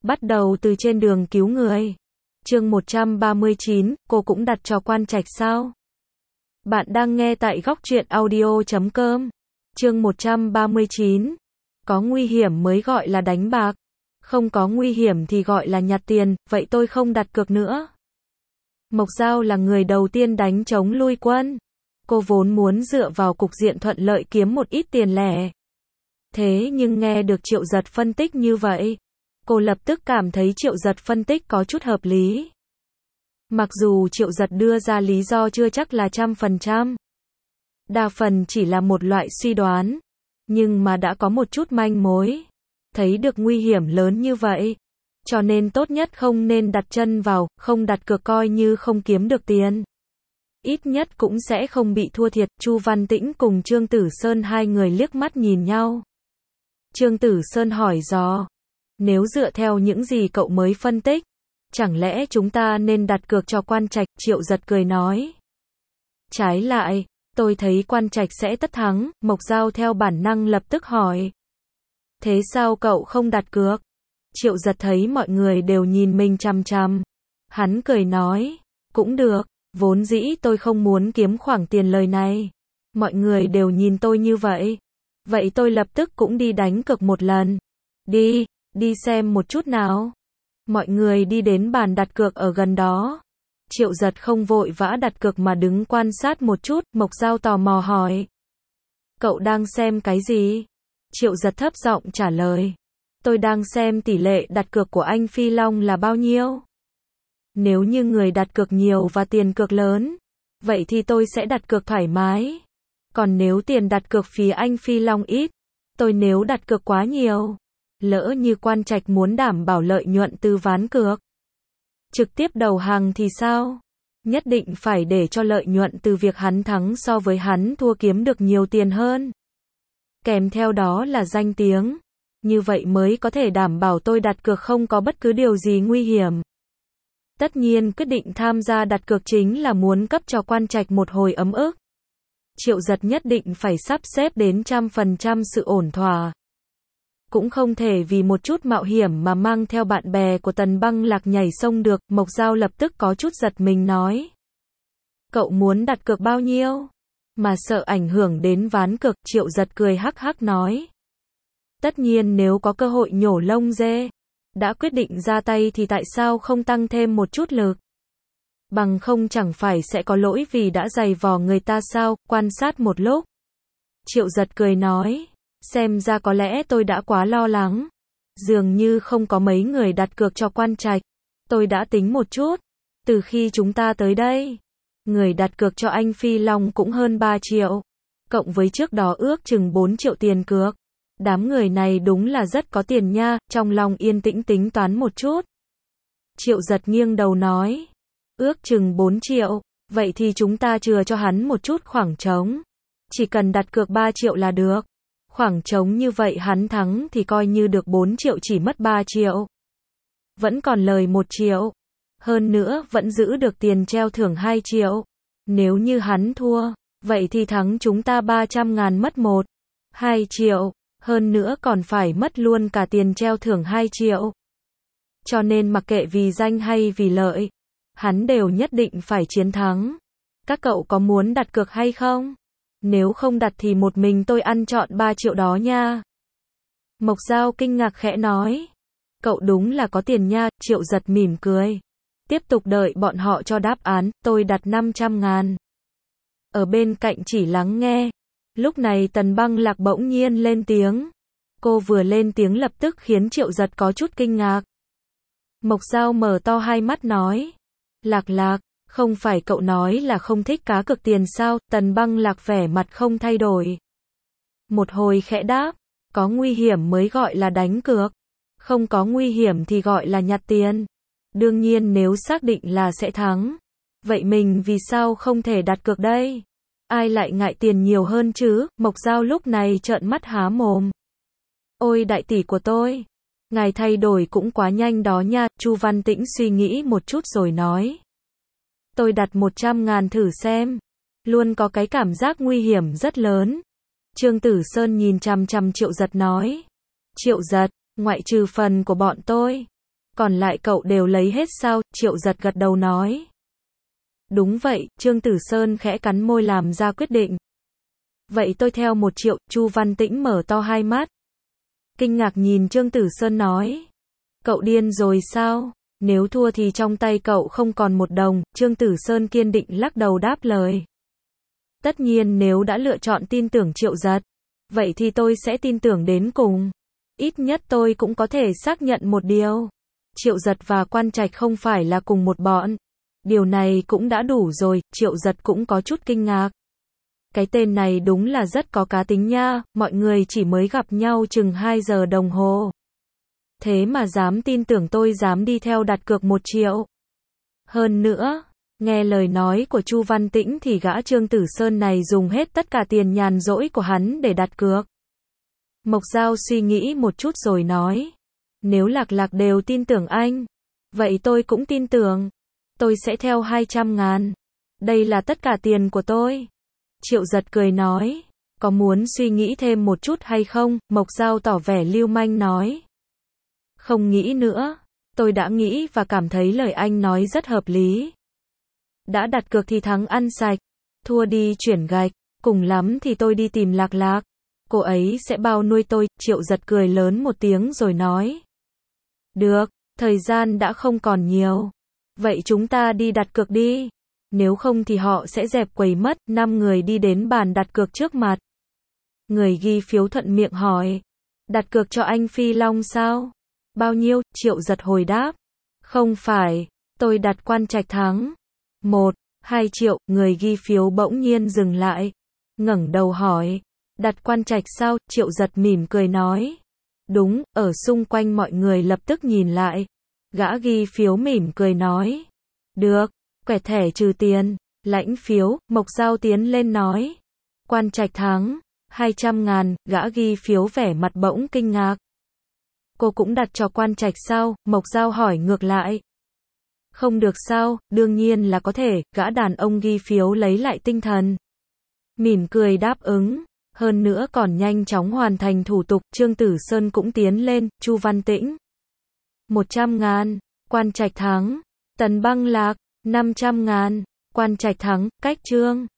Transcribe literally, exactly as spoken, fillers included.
Bắt đầu từ trên đường cứu người. Chương một trăm ba mươi chín, cô cũng đặt cho Quan Trạch sao? Bạn đang nghe tại góc truyện audio chấm com. Chương một trăm ba mươi chín. Có nguy hiểm mới gọi là đánh bạc. Không có nguy hiểm thì gọi là nhặt tiền, vậy tôi không đặt cược nữa. Mộc Dao là người đầu tiên đánh chống lui quân. Cô vốn muốn dựa vào cục diện thuận lợi kiếm một ít tiền lẻ. Thế nhưng nghe được Triệu Giật phân tích như vậy, cô lập tức cảm thấy Triệu Giật phân tích có chút hợp lý. Mặc dù Triệu Giật đưa ra lý do chưa chắc là trăm phần trăm, đa phần chỉ là một loại suy đoán, nhưng mà đã có một chút manh mối, thấy được nguy hiểm lớn như vậy, cho nên tốt nhất không nên đặt chân vào, không đặt cược coi như không kiếm được tiền. Ít nhất cũng sẽ không bị thua thiệt. Chu Văn Tĩnh cùng Trương Tử Sơn hai người liếc mắt nhìn nhau. Trương Tử Sơn hỏi dò, nếu dựa theo những gì cậu mới phân tích, chẳng lẽ chúng ta nên đặt cược cho Quan Trạch? Triệu Giật cười nói. Trái lại, tôi thấy Quan Trạch sẽ tất thắng. Mộc Dao theo bản năng lập tức hỏi. Thế sao cậu không đặt cược? Triệu Giật thấy mọi người đều nhìn mình chằm chằm. Hắn cười nói, cũng được, vốn dĩ tôi không muốn kiếm khoản tiền lời này. Mọi người đều nhìn tôi như vậy. Vậy tôi lập tức cũng đi đánh cược một lần. Đi, đi xem một chút nào. Mọi người đi đến bàn đặt cược ở gần đó. Triệu Giật không vội vã đặt cược mà đứng quan sát một chút. Mộc Dao tò mò hỏi, cậu đang xem cái gì? Triệu Giật thấp giọng trả lời, tôi đang xem tỷ lệ đặt cược của anh Phi Long là bao nhiêu. Nếu như người đặt cược nhiều và tiền cược lớn, vậy thì tôi sẽ đặt cược thoải mái. Còn nếu tiền đặt cược phía anh Phi Long ít, tôi nếu đặt cược quá nhiều, lỡ như Quan Trạch muốn đảm bảo lợi nhuận từ ván cược, trực tiếp đầu hàng thì sao? Nhất định phải để cho lợi nhuận từ việc hắn thắng so với hắn thua kiếm được nhiều tiền hơn. Kèm theo đó là danh tiếng. Như vậy mới có thể đảm bảo tôi đặt cược không có bất cứ điều gì nguy hiểm. Tất nhiên quyết định tham gia đặt cược chính là muốn cấp cho Quan Trạch một hồi ấm ức. Triệu Giật nhất định phải sắp xếp đến trăm phần trăm sự ổn thỏa. Cũng không thể vì một chút mạo hiểm mà mang theo bạn bè của Tần Băng Lạc nhảy sông được. Mộc Dao lập tức có chút giật mình nói, cậu muốn đặt cược bao nhiêu? Mà sợ ảnh hưởng đến ván cược. Triệu Giật cười hắc hắc nói, tất nhiên nếu có cơ hội nhổ lông dê, đã quyết định ra tay thì tại sao không tăng thêm một chút lực? Bằng không chẳng phải sẽ có lỗi vì đã giày vò người ta sao? Quan sát một lúc, Triệu Giật cười nói, xem ra có lẽ tôi đã quá lo lắng. Dường như không có mấy người đặt cược cho Quan Trạch. Tôi đã tính một chút, từ khi chúng ta tới đây, người đặt cược cho anh Phi Long cũng hơn ba triệu, cộng với trước đó ước chừng bốn triệu tiền cược. Đám người này đúng là rất có tiền nha. Trong lòng yên tĩnh tính toán một chút, Triệu Giật nghiêng đầu nói, ước chừng bốn triệu, vậy thì chúng ta chừa cho hắn một chút khoảng trống. Chỉ cần đặt cược ba triệu là được. Khoảng trống như vậy hắn thắng thì coi như được bốn triệu chỉ mất ba triệu. Vẫn còn lời một triệu. Hơn nữa vẫn giữ được tiền treo thưởng hai triệu. Nếu như hắn thua, vậy thì thắng chúng ta ba trăm ngàn mất một, hai triệu. Hơn nữa còn phải mất luôn cả tiền treo thưởng hai triệu. Cho nên mặc kệ vì danh hay vì lợi, hắn đều nhất định phải chiến thắng. Các cậu có muốn đặt cược hay không? Nếu không đặt thì một mình tôi ăn trọn ba triệu đó nha. Mộc Dao kinh ngạc khẽ nói, cậu đúng là có tiền nha. Triệu Giật mỉm cười, tiếp tục đợi bọn họ cho đáp án. Tôi đặt năm trăm ngàn. Ở bên cạnh chỉ lắng nghe. Lúc này Tần Băng Lạc bỗng nhiên lên tiếng. Cô vừa lên tiếng lập tức khiến Triệu Giật có chút kinh ngạc. Mộc Dao mở to hai mắt nói, Lạc Lạc, không phải cậu nói là không thích cá cược tiền sao? Tần Băng Lạc vẻ mặt không thay đổi. Một hồi khẽ đáp, có nguy hiểm mới gọi là đánh cược. Không có nguy hiểm thì gọi là nhặt tiền. Đương nhiên nếu xác định là sẽ thắng, vậy mình vì sao không thể đặt cược đây? Ai lại ngại tiền nhiều hơn chứ? Mộc Dao lúc này trợn mắt há mồm. Ôi đại tỷ của tôi, ngài thay đổi cũng quá nhanh đó nha. Chu Văn Tĩnh suy nghĩ một chút rồi nói, tôi đặt một trăm ngàn thử xem. Luôn có cái cảm giác nguy hiểm rất lớn. Trương Tử Sơn nhìn chằm chằm Triệu Giật nói, Triệu Giật, ngoại trừ phần của bọn tôi, Còn lại cậu đều lấy hết sao? Triệu Giật gật đầu nói. Đúng vậy, Trương Tử Sơn khẽ cắn môi làm ra quyết định. Vậy tôi theo một triệu, Chu Văn Tĩnh mở to hai mắt. Kinh ngạc nhìn Trương Tử Sơn nói. Cậu điên rồi sao? Nếu thua thì trong tay cậu không còn một đồng, Trương Tử Sơn kiên định lắc đầu đáp lời. Tất nhiên nếu đã lựa chọn tin tưởng Triệu Giật, vậy thì tôi sẽ tin tưởng đến cùng. Ít nhất tôi cũng có thể xác nhận một điều. Triệu Giật và Quan Trạch không phải là cùng một bọn. Điều này cũng đã đủ rồi, Triệu Giật cũng có chút kinh ngạc. Cái tên này đúng là rất có cá tính nha, mọi người chỉ mới gặp nhau chừng hai giờ đồng hồ. Thế mà dám tin tưởng tôi dám đi theo đặt cược một triệu. Hơn nữa, nghe lời nói của Chu Văn Tĩnh thì gã Trương Tử Sơn này dùng hết tất cả tiền nhàn rỗi của hắn để đặt cược. Mộc Giao suy nghĩ một chút rồi nói. Nếu Lạc Lạc đều tin tưởng anh, vậy tôi cũng tin tưởng. Tôi sẽ theo hai trăm ngàn. Đây là tất cả tiền của tôi. Triệu Giật cười nói. Có muốn suy nghĩ thêm một chút hay không? Mộc Giao tỏ vẻ lưu manh nói. Không nghĩ nữa. Tôi đã nghĩ và cảm thấy lời anh nói rất hợp lý. Đã đặt cược thì thắng ăn sạch. Thua đi chuyển gạch. Cùng lắm thì tôi đi tìm Lạc Lạc. Cô ấy sẽ bao nuôi tôi. Triệu Giật cười lớn một tiếng rồi nói. Được, thời gian đã không còn nhiều. Vậy chúng ta đi đặt cược đi. Nếu không thì họ sẽ dẹp quầy mất. Năm người đi đến bàn đặt cược trước mặt. Người ghi phiếu thuận miệng hỏi. Đặt cược cho anh Phi Long sao? Bao nhiêu? Triệu Giật hồi đáp. Không phải, tôi đặt Quan Trạch thắng. Một, hai triệu. Người ghi phiếu bỗng nhiên dừng lại. Ngẩng đầu hỏi. Đặt Quan Trạch sao? Triệu Giật mỉm cười nói. Đúng, ở xung quanh mọi người lập tức nhìn lại. Gã ghi phiếu mỉm cười nói. Được, quẹt thẻ trừ tiền, lãnh phiếu. Mộc Giao tiến lên nói. Quan Trạch thắng, hai trăm ngàn. Gã ghi phiếu vẻ mặt bỗng kinh ngạc. Cô cũng đặt cho Quan Trạch sao? Mộc Giao hỏi ngược lại. Không được sao? Đương nhiên là có thể. Gã đàn ông ghi phiếu lấy lại tinh thần, mỉm cười đáp ứng. Hơn nữa còn nhanh chóng hoàn thành thủ tục. Trương Tử Sơn cũng tiến lên. Chu Văn Tĩnh, một trăm ngàn. Quan Trạch thắng. Tần Băng Lạc, năm trăm ngàn. Quan Trạch thắng. Cách Trương